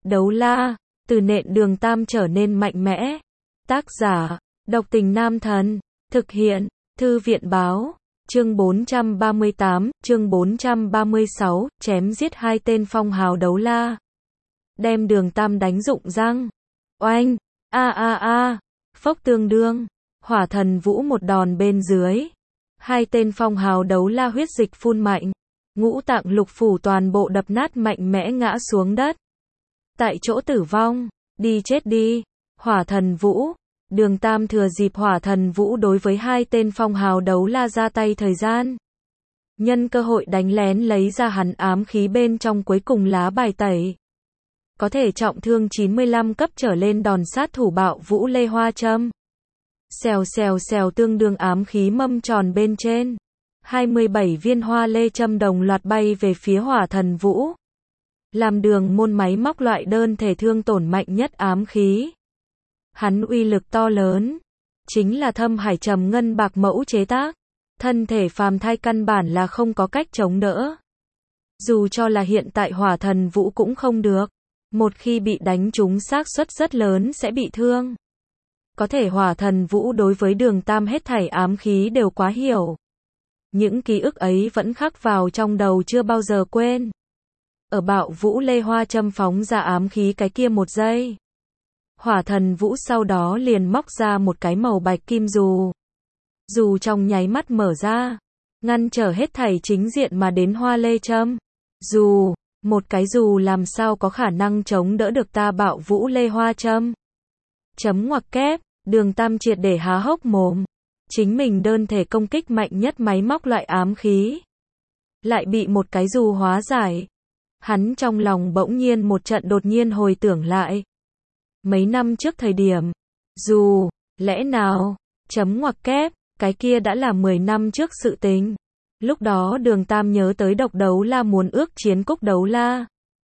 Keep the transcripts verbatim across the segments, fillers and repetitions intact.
Đấu la, từ nện Đường Tam trở nên mạnh mẽ. Tác giả, Độc Tình Nam Thần. Thực hiện, Thư viện báo. Chương bốn trăm ba mươi tám, chương bốn trăm ba mươi sáu, chém giết hai tên phong hào đấu la. Đem Đường Tam đánh rụng răng. Oanh, a a a, phốc tương đương. Hỏa Thần Vũ một đòn bên dưới. Hai tên phong hào đấu la huyết dịch phun mạnh. Ngũ tạng lục phủ toàn bộ đập nát mạnh mẽ ngã xuống đất. Tại chỗ tử vong, đi chết đi. Hỏa Thần Vũ. Đường Tam thừa dịp Hỏa Thần Vũ đối với hai tên phong hào đấu la ra tay thời gian. Nhân cơ hội đánh lén lấy ra hắn ám khí bên trong cuối cùng lá bài tẩy. Có thể trọng thương chín mươi lăm cấp trở lên đòn sát thủ Bạo Vũ Lê Hoa Châm. Xèo xèo xèo tương đương ám khí mâm tròn bên trên. hai mươi bảy viên hoa lê châm đồng loạt bay về phía Hỏa Thần Vũ. Làm Đường Môn máy móc loại đơn thể thương tổn mạnh nhất ám khí. Hắn uy lực to lớn, chính là thâm hải trầm ngân bạc mẫu chế tác, thân thể phàm thai căn bản là không có cách chống đỡ. Dù cho là hiện tại Hỏa Thần Vũ cũng không được, một khi bị đánh trúng xác suất rất lớn sẽ bị thương. Có thể Hỏa Thần Vũ đối với Đường Tam hết thảy ám khí đều quá hiểu. Những ký ức ấy vẫn khắc vào trong đầu chưa bao giờ quên. Ở Bạo Vũ Lê Hoa Châm phóng ra ám khí cái kia một giây. Hỏa Thần Vũ sau đó liền móc ra một cái màu bạch kim dù. Dù trong nháy mắt mở ra, ngăn trở hết thảy chính diện mà đến hoa lê châm. Dù, một cái dù làm sao có khả năng chống đỡ được ta Bạo Vũ Lê Hoa Châm. Chấm ngoặc kép, Đường Tam triệt để há hốc mồm. Chính mình đơn thể công kích mạnh nhất máy móc loại ám khí. Lại bị một cái dù hóa giải. Hắn trong lòng bỗng nhiên một trận đột nhiên hồi tưởng lại. Mấy năm trước thời điểm, dù, lẽ nào, chấm ngoặc kép, cái kia đã là mười năm trước sự tình. Lúc đó Đường Tam nhớ tới Độc Đấu La muốn ước chiến Cúc Đấu La.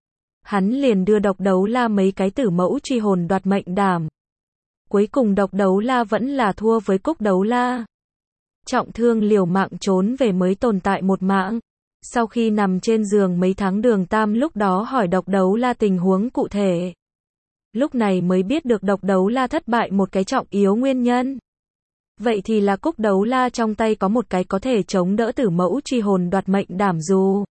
Hắn liền đưa Độc Đấu La mấy cái tử mẫu truy hồn đoạt mệnh đảm. Cuối cùng Độc Đấu La vẫn là thua với Cúc Đấu La. Trọng thương liều mạng trốn về mới tồn tại một mạng. Sau khi nằm trên giường mấy tháng Đường Tam lúc đó hỏi Độc Đấu La tình huống cụ thể. Lúc này mới biết được Độc Đấu La thất bại một cái trọng yếu nguyên nhân. Vậy thì là Cúc Đấu La trong tay có một cái có thể chống đỡ tử mẫu truy hồn đoạt mệnh đảm dù.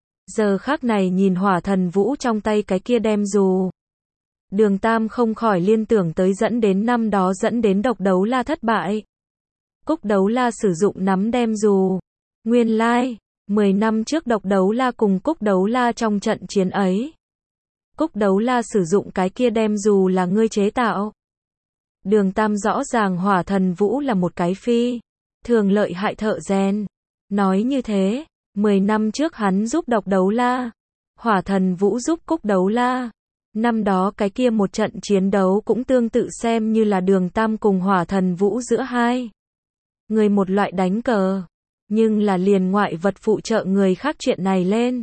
Giờ khắc này nhìn Hỏa Thần Vũ trong tay cái kia đem dù. Đường Tam không khỏi liên tưởng tới dẫn đến năm đó dẫn đến Độc Đấu La thất bại. Cúc Đấu La sử dụng nắm đem dù. Nguyên lai, mười năm trước Độc Đấu La cùng Cúc Đấu La trong trận chiến ấy. Cúc Đấu La sử dụng cái kia đem dù là ngươi chế tạo. Đường Tam rõ ràng Hỏa Thần Vũ là một cái phi thường lợi hại thợ rèn. Nói như thế, mười năm trước hắn giúp Độc Đấu La, Hỏa Thần Vũ giúp Cúc Đấu La. Năm đó cái kia một trận chiến đấu cũng tương tự xem như là Đường Tam cùng Hỏa Thần Vũ giữa hai người một loại đánh cờ. Nhưng là liền ngoại vật phụ trợ người khác chuyện này lên.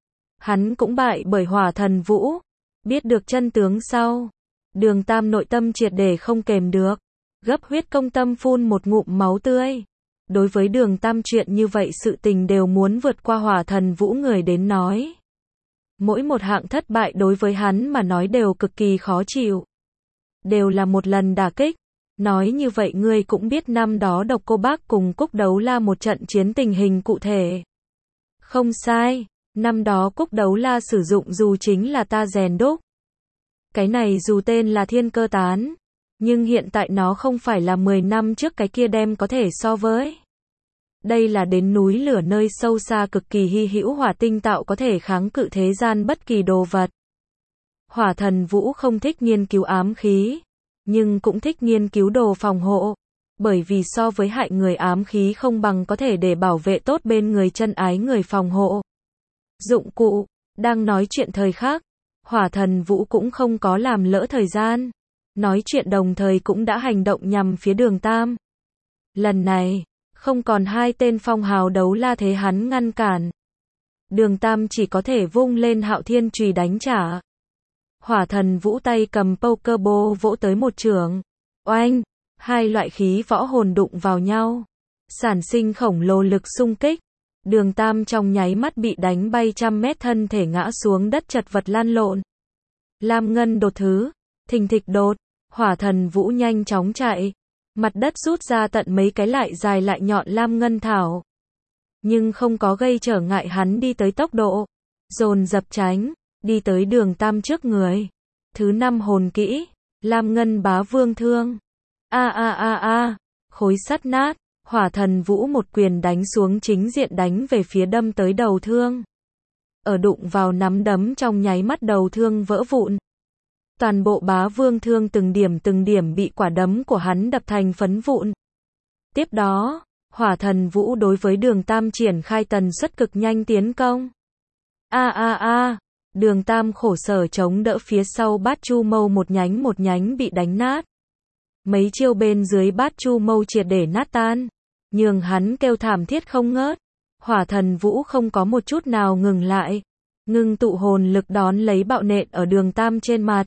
Hắn cũng bại bởi Hỏa Thần Vũ. Biết được chân tướng sau, Đường Tam nội tâm triệt để không kềm được, gấp huyết công tâm phun một ngụm máu tươi. Đối với Đường Tam chuyện như vậy sự tình đều muốn vượt qua Hỏa Thần Vũ người đến nói. Mỗi một hạng thất bại đối với hắn mà nói đều cực kỳ khó chịu. Đều là một lần đả kích. Nói như vậy ngươi cũng biết năm đó Độc Cô Bác cùng Cúc Đấu La một trận chiến tình hình cụ thể. Không sai. Năm đó Cúc Đấu La sử dụng dù chính là ta rèn đúc. Cái này dù tên là Thiên Cơ Tán. Nhưng hiện tại nó không phải là mười năm trước cái kia đem có thể so với. Đây là đến núi lửa nơi sâu xa cực kỳ hy hữu hỏa tinh tạo có thể kháng cự thế gian bất kỳ đồ vật. Hỏa Thần Vũ không thích nghiên cứu ám khí. Nhưng cũng thích nghiên cứu đồ phòng hộ. Bởi vì so với hại người ám khí không bằng có thể để bảo vệ tốt bên người chân ái người phòng hộ. Dụng cụ, đang nói chuyện thời khắc, Hỏa Thần Vũ cũng không có làm lỡ thời gian. Nói chuyện đồng thời cũng đã hành động nhằm phía Đường Tam. Lần này, không còn hai tên phong hào đấu la thế hắn ngăn cản. Đường Tam chỉ có thể vung lên Hạo Thiên chùy đánh trả. Hỏa Thần Vũ tay cầm poker ball vỗ tới một chưởng. Oanh, hai loại khí võ hồn đụng vào nhau. Sản sinh khổng lồ lực xung kích. Đường Tam trong nháy mắt bị đánh bay trăm mét thân thể ngã xuống đất chật vật lăn lộn. lam ngân đột thứ, thình thịch đột, hỏa thần vũ nhanh chóng chạy. Mặt đất rút ra tận mấy cái lại dài lại nhọn lam ngân thảo. Nhưng không có gây trở ngại hắn đi tới tốc độ. Dồn dập tránh, đi tới đường tam trước người. Thứ năm hồn kỹ, lam ngân bá vương thương. A a a a, khối sắt nát, hỏa thần vũ một quyền đánh xuống chính diện đánh về phía đâm tới đầu thương. Ở đụng vào nắm đấm trong nháy mắt đầu thương vỡ vụn. Toàn bộ bá vương thương từng điểm từng điểm bị quả đấm của hắn đập thành phấn vụn. Tiếp đó, hỏa thần vũ đối với đường tam triển khai tần suất cực nhanh tiến công. A a a, đường tam khổ sở chống đỡ phía sau bát chu mâu một nhánh một nhánh bị đánh nát. Mấy chiêu bên dưới bát chu mâu triệt để nát tan, nhường hắn kêu thảm thiết không ngớt. Hỏa thần vũ không có một chút nào ngừng lại, ngưng tụ hồn lực đón lấy bạo nện ở đường tam trên mặt.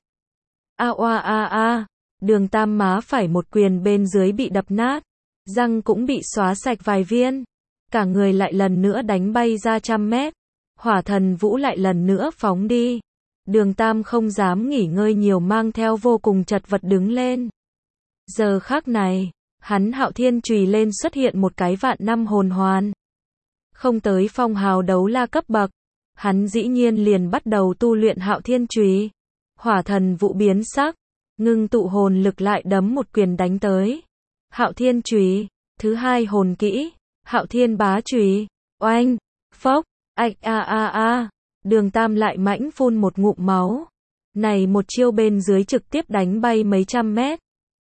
A oa a a, đường tam má phải một quyền bên dưới bị đập nát, răng cũng bị xóa sạch vài viên, cả người lại lần nữa đánh bay ra trăm mét. Hỏa thần vũ lại lần nữa phóng đi. Đường tam không dám nghỉ ngơi nhiều mang theo vô cùng chật vật đứng lên. Giờ khắc này, hắn hạo thiên chùy lên xuất hiện một cái vạn năm hồn hoàn. Không tới phong hào đấu la cấp bậc, hắn dĩ nhiên liền bắt đầu tu luyện hạo thiên chùy. Hỏa thần vũ biến sắc, ngưng tụ hồn lực lại đấm một quyền đánh tới. Hạo thiên chùy, thứ hai hồn kỹ, hạo thiên bá chùy. Oanh, phốc, ạch a a a, đường tam lại mãnh phun một ngụm máu. Này một chiêu bên dưới trực tiếp đánh bay mấy trăm mét.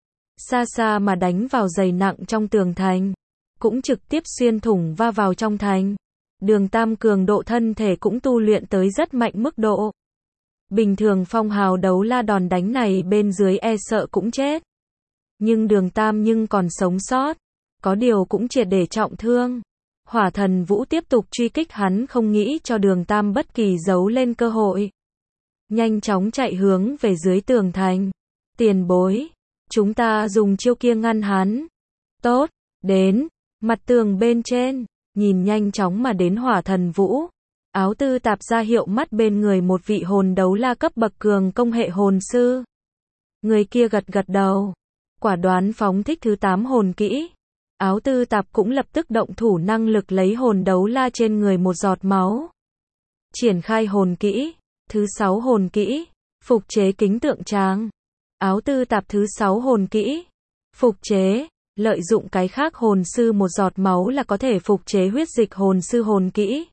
Xa xa mà đánh vào dày nặng trong tường thành, cũng trực tiếp xuyên thủng va vào trong thành. Đường tam cường độ thân thể cũng tu luyện tới rất mạnh mức độ. Bình thường phong hào đấu la đòn đánh này bên dưới e sợ cũng chết. Nhưng đường tam nhưng còn sống sót, có điều cũng triệt để trọng thương. Hỏa thần vũ tiếp tục truy kích hắn không nghĩ cho đường tam bất kỳ giấu lên cơ hội. Nhanh chóng chạy hướng về dưới tường thành. Tiền bối, chúng ta dùng chiêu kia ngăn hắn. Tốt, đến, mặt tường bên trên, nhìn nhanh chóng mà đến hỏa thần vũ. Áo tư tạp ra hiệu mắt bên người một vị hồn đấu la cấp bậc cường công hệ hồn sư. Người kia gật gật đầu, quả đoán phóng thích thứ tám hồn kỹ. Áo tư tạp cũng lập tức động thủ năng lực lấy hồn đấu la trên người một giọt máu. Triển khai hồn kỹ, thứ sáu hồn kỹ, phục chế kính tượng tràng. Áo tư tạp thứ sáu hồn kỹ, phục chế, lợi dụng cái khác hồn sư một giọt máu là có thể phục chế huyết dịch hồn sư hồn kỹ.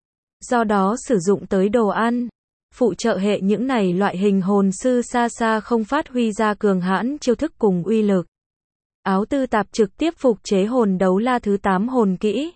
Do đó sử dụng tới đồ ăn, phụ trợ hệ những này loại hình hồn sư xa xa không phát huy ra cường hãn chiêu thức cùng uy lực. Áo tư tạp trực tiếp phục chế hồn đấu la thứ tám hồn kỹ.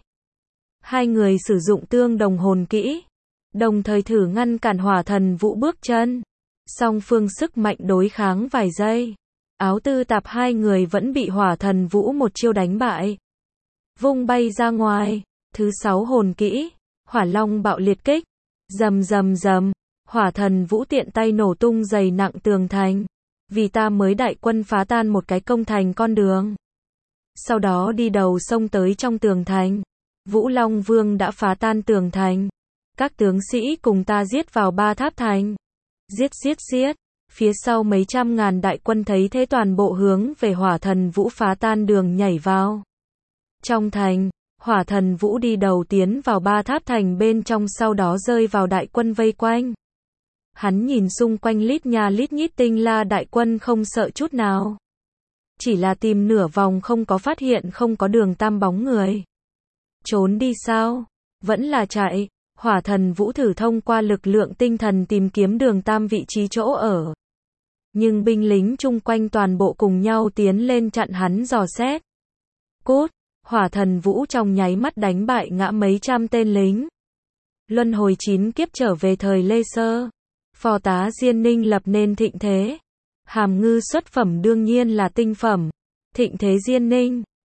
Hai người sử dụng tương đồng hồn kỹ, đồng thời thử ngăn cản hỏa thần vũ bước chân. Song phương sức mạnh đối kháng vài giây. Áo tư tạp hai người vẫn bị hỏa thần vũ một chiêu đánh bại. Vung bay ra ngoài. Thứ sáu hồn kỹ, hỏa long bạo liệt kích. Rầm rầm rầm, hỏa thần vũ tiện tay nổ tung dày nặng tường thành. Vì ta mới đại quân phá tan một cái công thành con đường. Sau đó đi đầu sông tới trong tường thành. Vũ Long Vương đã phá tan tường thành. Các tướng sĩ cùng ta giết vào ba tháp thành. Giết giết giết. Phía sau mấy trăm ngàn đại quân thấy thế toàn bộ hướng về hỏa thần vũ phá tan đường nhảy vào. Trong thành, hỏa thần vũ đi đầu tiến vào ba tháp thành bên trong sau đó rơi vào đại quân vây quanh. Hắn nhìn xung quanh lít nha lít nhít tinh la đại quân không sợ chút nào. Chỉ là tìm nửa vòng không có phát hiện không có đường tam bóng người. Trốn đi sao? Vẫn là chạy. Hỏa thần vũ thử thông qua lực lượng tinh thần tìm kiếm đường tam vị trí chỗ ở. Nhưng binh lính chung quanh toàn bộ cùng nhau tiến lên chặn hắn dò xét. Cút! Hỏa thần vũ trong nháy mắt đánh bại ngã mấy trăm tên lính. Luân hồi chín kiếp trở về thời Lê Sơ. Phò tá Diên Ninh lập nên thịnh thế. Hàm ngư xuất phẩm đương nhiên là tinh phẩm. Thịnh thế Diên Ninh.